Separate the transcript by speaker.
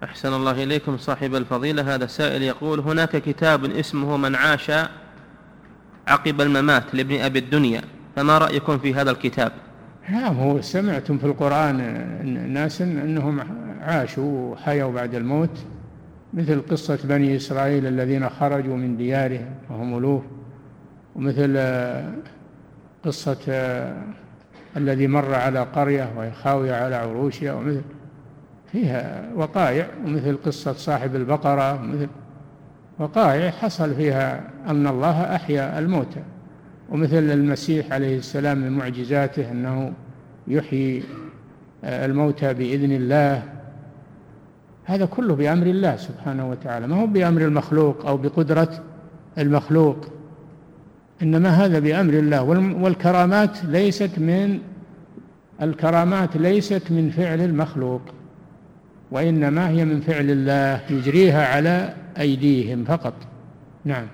Speaker 1: أحسن الله إليكم صاحب الفضيلة. هذا سائل يقول: هناك كتاب اسمه من عاش عقب الممات لابن أبي الدنيا، فما رأيكم في هذا الكتاب؟
Speaker 2: نعم، هو سمعتم في القرآن ناس أنهم عاشوا وحيوا بعد الموت، مثل قصة بني إسرائيل الذين خرجوا من ديارهم وهم ألوف، ومثل قصة الذي مر على قرية وهي خاوية على عروشها، ومثل فيها وقائع، ومثل قصة صاحب البقرة، ومثل وقائع حصل فيها أن الله أحيا الموتى، ومثل المسيح عليه السلام من معجزاته أنه يحيي الموتى بإذن الله. هذا كله بأمر الله سبحانه وتعالى، ما هو بأمر المخلوق أو بقدرة المخلوق، إنما هذا بأمر الله. والكرامات ليست من فعل المخلوق، وإنما هي من فعل الله يجريها على أيديهم فقط. نعم.